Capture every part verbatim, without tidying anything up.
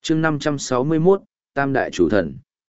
chương năm trăm sáu mươi mốt, Tam Đại Chủ Thần.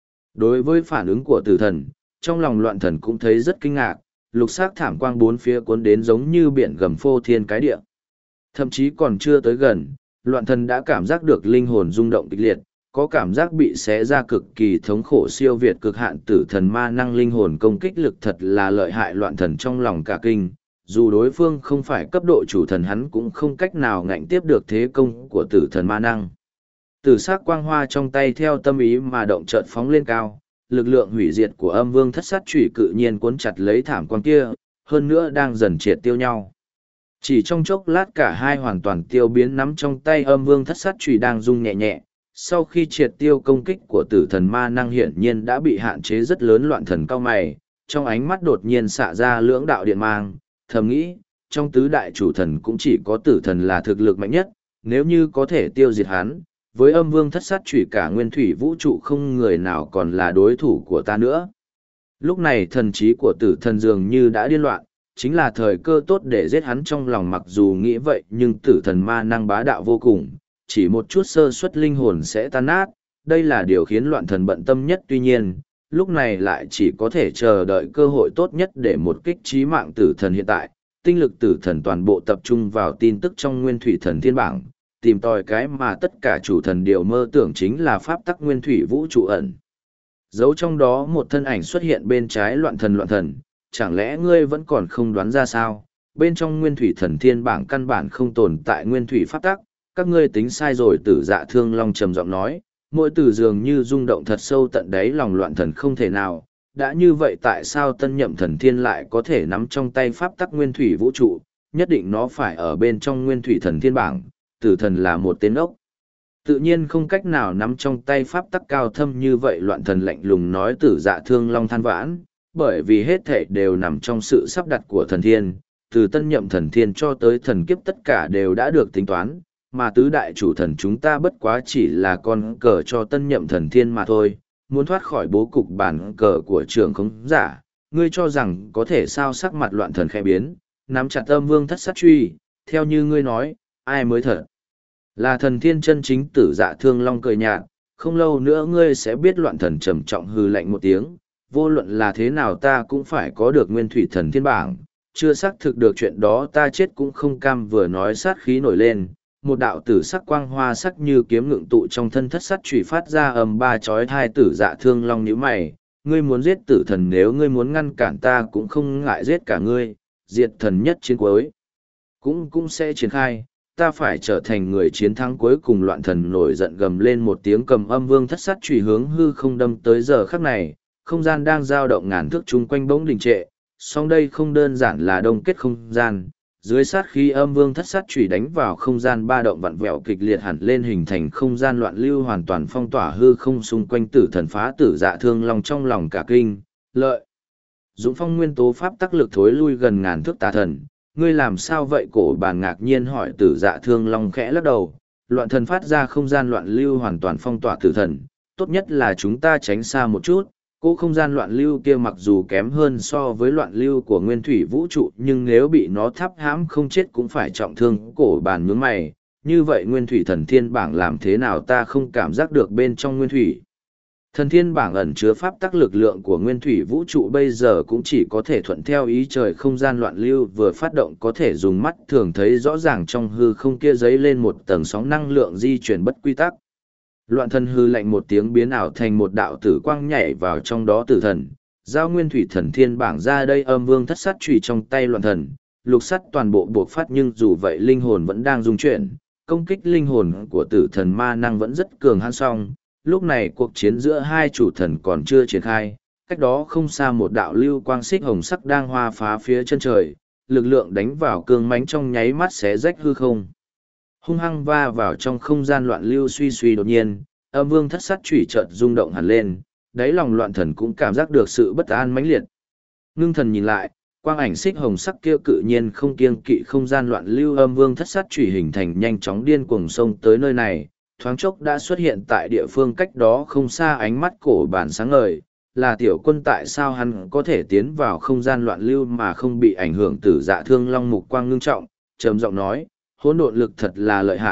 Đối với phản ứng của tử thần, trong lòng loạn thần cũng thấy rất kinh ngạc, lục sắc thảm quang bốn phía cuốn đến giống như biển gầm phô thiên cái địa. Thậm chí còn chưa tới gần, loạn thần đã cảm giác được linh hồn rung động kịch liệt, có cảm giác bị xé ra cực kỳ thống khổ siêu việt cực hạn tử thần ma năng linh hồn công kích lực thật là lợi hại. Loạn thần trong lòng cả kinh, dù đối phương không phải cấp độ chủ thần hắn cũng không cách nào ngạnh tiếp được thế công của tử thần ma năng. Tử sắc quang hoa trong tay theo tâm ý mà động chợt phóng lên cao, lực lượng hủy diệt của âm vương thất sát chủy cự nhiên cuốn chặt lấy thảm quang kia, hơn nữa đang dần triệt tiêu nhau. Chỉ trong chốc lát cả hai hoàn toàn tiêu biến, nắm trong tay âm vương thất sát chủy đang rung nhẹ nhẹ. Sau khi triệt tiêu công kích của tử thần ma năng hiển nhiên đã bị hạn chế rất lớn. Loạn thần cao mày, trong ánh mắt đột nhiên xạ ra lưỡng đạo điện mang, thầm nghĩ, trong tứ đại chủ thần cũng chỉ có tử thần là thực lực mạnh nhất, nếu như có thể tiêu diệt hắn, với âm vương thất sát chủy cả nguyên thủy vũ trụ không người nào còn là đối thủ của ta nữa. Lúc này thần trí của tử thần dường như đã điên loạn, chính là thời cơ tốt để giết hắn. Trong lòng mặc dù nghĩ vậy nhưng tử thần ma năng bá đạo vô cùng, chỉ một chút sơ suất linh hồn sẽ tan nát, đây là điều khiến loạn thần bận tâm nhất. Tuy nhiên, lúc này lại chỉ có thể chờ đợi cơ hội tốt nhất để một kích chí mạng tử thần. Hiện tại, tinh lực tử thần toàn bộ tập trung vào tin tức trong nguyên thủy thần thiên bảng, tìm tòi cái mà tất cả chủ thần đều mơ tưởng, chính là pháp tắc nguyên thủy vũ trụ ẩn. Giấu trong đó một thân ảnh xuất hiện bên trái loạn thần. Loạn thần, chẳng lẽ ngươi vẫn còn không đoán ra sao? Bên trong nguyên thủy thần thiên bảng căn bản không tồn tại nguyên thủy pháp tắc, các ngươi tính sai rồi. Tử Dạ Thương Long trầm giọng nói, mỗi từ dường như rung động thật sâu tận đáy lòng. Loạn thần không thể nào, đã như vậy tại sao tân nhậm thần thiên lại có thể nắm trong tay pháp tắc nguyên thủy vũ trụ? Nhất định nó phải ở bên trong nguyên thủy thần thiên bảng. Tử thần là một tên ốc, tự nhiên không cách nào nắm trong tay pháp tắc cao thâm như vậy. Loạn thần lạnh lùng nói. Tử Dạ Thương Long than vãn, bởi vì hết thảy đều nằm trong sự sắp đặt của thần thiên, từ tân nhậm thần thiên cho tới thần kiếp tất cả đều đã được tính toán, mà tứ đại chủ thần chúng ta bất quá chỉ là con cờ cho tân nhậm thần thiên mà thôi. Muốn thoát khỏi bố cục bản cờ của trưởng khống giả, ngươi cho rằng có thể sao? Sắc mặt loạn thần khẽ biến, nắm chặt âm vương thất sát truy, theo như ngươi nói, ai mới thật là thần thiên chân chính? Tử Dạ Thương Long cười nhạt, không lâu nữa ngươi sẽ biết. Loạn thần trầm trọng hừ lạnh một tiếng, vô luận là thế nào ta cũng phải có được nguyên thủy thần thiên bảng, chưa xác thực được chuyện đó ta chết cũng không cam. Vừa nói sát khí nổi lên, một đạo tử sắc quang hoa sắc như kiếm ngưng tụ trong thân thất sắt chủy phát ra ầm ba chói tai. Tử Dạ Thương Long nhíu mày, ngươi muốn giết tử thần, nếu ngươi muốn ngăn cản ta cũng không ngại giết cả ngươi, diệt thần nhất chiến cuối cũng cũng sẽ triển khai, ta phải trở thành người chiến thắng cuối cùng. Loạn thần nổi giận gầm lên một tiếng, cầm âm vương thất sắt chủy hướng hư không đâm tới. Giờ khắc này, không gian đang dao động ngàn thước chung quanh bỗng đình trệ, song đây không đơn giản là đông kết không gian. Dưới sát khí âm vương thất sát chủy đánh vào không gian, ba động vặn vẹo kịch liệt hẳn lên, hình thành không gian loạn lưu hoàn toàn phong tỏa hư không xung quanh. Tử thần phá Tử Dạ Thương Long trong lòng cả kinh, lợi dũng phong nguyên tố pháp tắc lực thối lui gần ngàn thước. Tà thần, ngươi làm sao vậy? Cổ bàn ngạc nhiên hỏi. Tử Dạ Thương Long khẽ lắc đầu, loạn thần phát ra không gian loạn lưu hoàn toàn phong tỏa tử thần, tốt nhất là chúng ta tránh xa một chút. Cỗ không gian loạn lưu kia mặc dù kém hơn so với loạn lưu của nguyên thủy vũ trụ, nhưng nếu bị nó thắp hãm không chết cũng phải trọng thương. Cổ bàn nhướng mày, như vậy nguyên thủy thần thiên bảng làm thế nào ta không cảm giác được bên trong nguyên thủy thần thiên bảng ẩn chứa pháp tắc lực lượng của nguyên thủy vũ trụ bây giờ cũng chỉ có thể thuận theo ý trời. Không gian loạn lưu vừa phát động có thể dùng mắt thường thấy rõ ràng, trong hư không kia dấy lên một tầng sóng năng lượng di chuyển bất quy tắc. Loạn thần hư lạnh một tiếng, biến ảo thành một đạo tử quang nhảy vào trong đó. Tử thần, giao nguyên thủy thần thiên bảng ra đây. Âm vương thất sát chùy trong tay loạn thần, lục sắt toàn bộ buộc phát, nhưng dù vậy linh hồn vẫn đang rung chuyển. Công kích linh hồn của tử thần ma năng vẫn rất cường hãn. Song lúc này cuộc chiến giữa hai chủ thần còn chưa triển khai, cách đó không xa một đạo lưu quang xích hồng sắc đang hoa phá phía chân trời, lực lượng đánh vào cương mãnh trong nháy mắt xé rách hư không, hung hăng va vào trong không gian loạn lưu. Suy suy đột nhiên, âm vương thất sát chủy chợt rung động hẳn lên, đáy lòng loạn thần cũng cảm giác được sự bất an mãnh liệt. Ngưng thần nhìn lại, quang ảnh xích hồng sắc kia cự nhiên không kiêng kỵ không gian loạn lưu. Âm vương thất sát chủy hình thành nhanh chóng điên cuồng xông tới nơi này, thoáng chốc đã xuất hiện tại địa phương cách đó không xa. Ánh mắt cổ bản sáng ngời, là tiểu quân, tại sao hắn có thể tiến vào không gian loạn lưu mà không bị ảnh hưởng? Tử Dạ Thương Long mục quang ngưng trọng, trầm giọng nói, hỗn độn lực thật là lợi hại,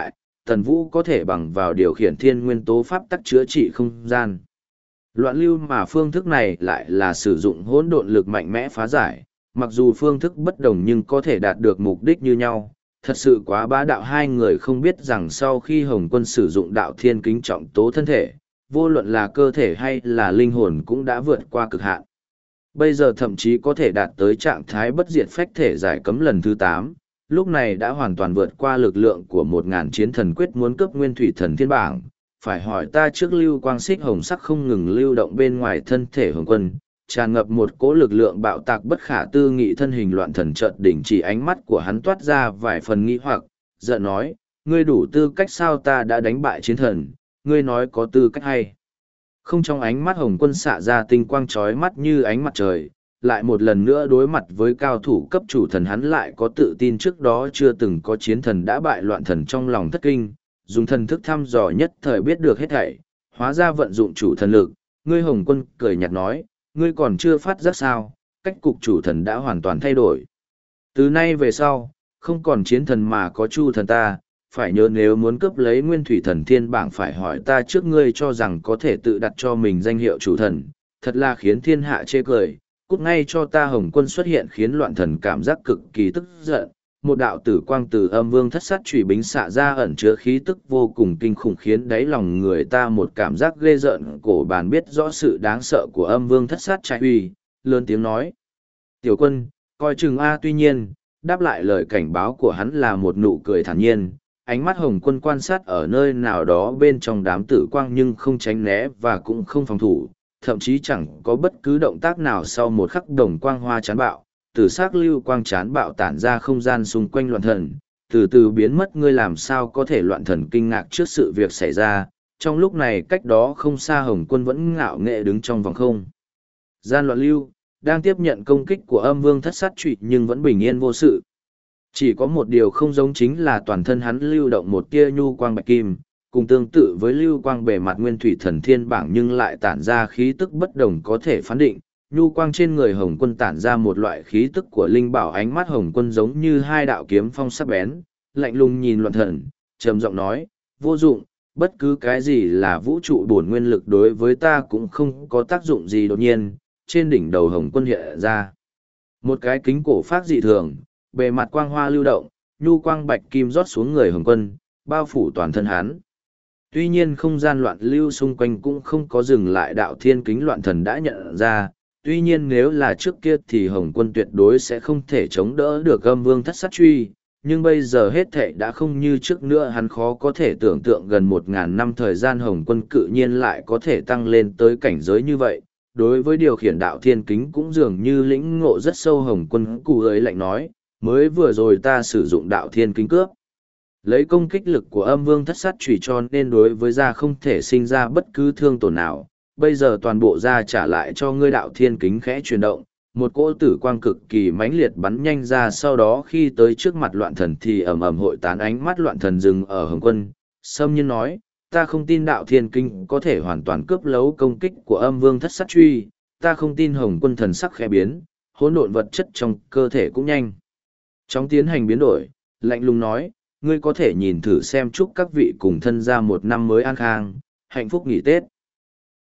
Tần Vũ có thể bằng vào điều khiển thiên nguyên tố pháp tắc chữa trị không gian. Loạn lưu mà phương thức này lại là sử dụng hỗn độn lực mạnh mẽ phá giải, mặc dù phương thức bất đồng nhưng có thể đạt được mục đích như nhau. Thật sự quá bá đạo, hai người không biết rằng sau khi Hồng Quân sử dụng đạo thiên kính trọng tố thân thể, vô luận là cơ thể hay là linh hồn cũng đã vượt qua cực hạn. Bây giờ thậm chí có thể đạt tới trạng thái bất diệt phách thể giải cấm lần thứ tám, lúc này đã hoàn toàn vượt qua lực lượng của một ngàn chiến thần quyết muốn cướp nguyên thủy thần thiên bảng. Phải hỏi ta trước, lưu quang xích hồng sắc không ngừng lưu động bên ngoài thân thể Hồng Quân, tràn ngập một cỗ lực lượng bạo tạc bất khả tư nghị, thân hình loạn thần chợt đỉnh chỉ, ánh mắt của hắn toát ra vài phần nghi hoặc, giận nói, ngươi đủ tư cách sao? Ta đã đánh bại chiến thần, ngươi nói có tư cách hay không? Trong ánh mắt Hồng Quân xạ ra tinh quang chói mắt như ánh mặt trời, lại một lần nữa đối mặt với cao thủ cấp chủ thần, hắn lại có tự tin trước đó chưa từng có, chiến thần đã bại loạn thần, trong lòng thất kinh, dùng thần thức thăm dò nhất thời biết được hết thảy, hóa ra vận dụng chủ thần lực. Ngươi Hồng Quân cười nhạt nói, ngươi còn chưa phát giác sao, cách cục chủ thần đã hoàn toàn thay đổi. Từ nay về sau, không còn chiến thần mà có chu thần ta, phải nhớ nếu muốn cướp lấy nguyên thủy thần thiên bảng phải hỏi ta trước. Ngươi cho rằng có thể tự đặt cho mình danh hiệu chủ thần, thật là khiến thiên hạ chê cười. Cút ngay cho ta! Hồng Quân xuất hiện khiến loạn thần cảm giác cực kỳ tức giận. Một đạo tử quang từ âm vương thất sát chủy bính xạ ra, ẩn chứa khí tức vô cùng kinh khủng, khiến đáy lòng người ta một cảm giác ghê rợn. Cổ bàn biết rõ sự đáng sợ của âm vương thất sát trái uy, lớn tiếng nói, tiểu quân, coi chừng a. Tuy nhiên, đáp lại lời cảnh báo của hắn là một nụ cười thản nhiên. Ánh mắt Hồng Quân quan sát ở nơi nào đó bên trong đám tử quang, nhưng không tránh né và cũng không phòng thủ, thậm chí chẳng có bất cứ động tác nào. Sau một khắc, đồng quang hoa chán bạo, từ sắc lưu quang chán bạo tản ra không gian xung quanh loạn thần, từ từ biến mất. Ngươi làm sao có thể? Loạn thần kinh ngạc trước sự việc xảy ra. Trong lúc này cách đó không xa, Hồng Quân vẫn ngạo nghệ đứng trong vòng không gian loạn lưu, đang tiếp nhận công kích của âm vương thất sát trụy nhưng vẫn bình yên vô sự. Chỉ có một điều không giống, chính là toàn thân hắn lưu động một tia nhu quang bạch kim, cùng tương tự với lưu quang bề mặt nguyên thủy thần thiên bảng, nhưng lại tản ra khí tức bất đồng có thể phán định. Nhu quang trên người Hồng Quân tản ra một loại khí tức của linh bảo. Ánh mắt Hồng Quân giống như hai đạo kiếm phong sắc bén, lạnh lùng nhìn loạn thần, trầm giọng nói, vô dụng, bất cứ cái gì là vũ trụ bổn nguyên lực đối với ta cũng không có tác dụng gì. Đột nhiên, trên đỉnh đầu Hồng Quân hiện ra một cái kính cổ phát dị thường, bề mặt quang hoa lưu động, nhu quang bạch kim rót xuống người Hồng Quân, bao phủ toàn thân hắn. Tuy nhiên không gian loạn lưu xung quanh cũng không có dừng lại. Đạo thiên kính loạn thần đã nhận ra, tuy nhiên nếu là trước kia thì Hồng Quân tuyệt đối sẽ không thể chống đỡ được âm vương thất sát truy, nhưng bây giờ hết thệ đã không như trước nữa. Hắn khó có thể tưởng tượng gần một ngàn năm thời gian Hồng Quân cự nhiên lại có thể tăng lên tới cảnh giới như vậy. Đối với điều khiển đạo thiên kính cũng dường như lĩnh ngộ rất sâu. Hồng Quân cụ ấy lạnh nói, mới vừa rồi ta sử dụng đạo thiên kính cướp lấy công kích lực của âm vương thất sát chủy, cho nên đối với da không thể sinh ra bất cứ thương tổn nào. Bây giờ toàn bộ da trả lại cho ngươi. Đạo thiên kính khẽ chuyển động, một cỗ tử quang cực kỳ mãnh liệt bắn nhanh ra, sau đó khi tới trước mặt loạn thần thì ầm ầm hội tán. Ánh mắt loạn thần dừng ở Hồng Quân, sâm nhiên nói, ta không tin đạo thiên kính có thể hoàn toàn cướp lấy công kích của âm vương thất sát truy, ta không tin. Hồng Quân thần sắc khẽ biến, hỗn độn vật chất trong cơ thể cũng nhanh chóng tiến hành biến đổi, lạnh lùng nói, ngươi có thể nhìn thử xem, chúc các vị cùng thân gia một năm mới an khang, hạnh phúc nghỉ Tết.